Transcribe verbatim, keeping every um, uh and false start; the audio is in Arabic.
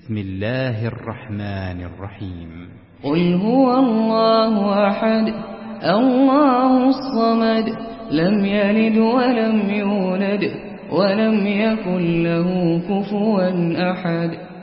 بسم الله الرحمن الرحيم قل هو الله أحد الله الصمد لم يلد ولم يولد ولم يكن له كفوا أحد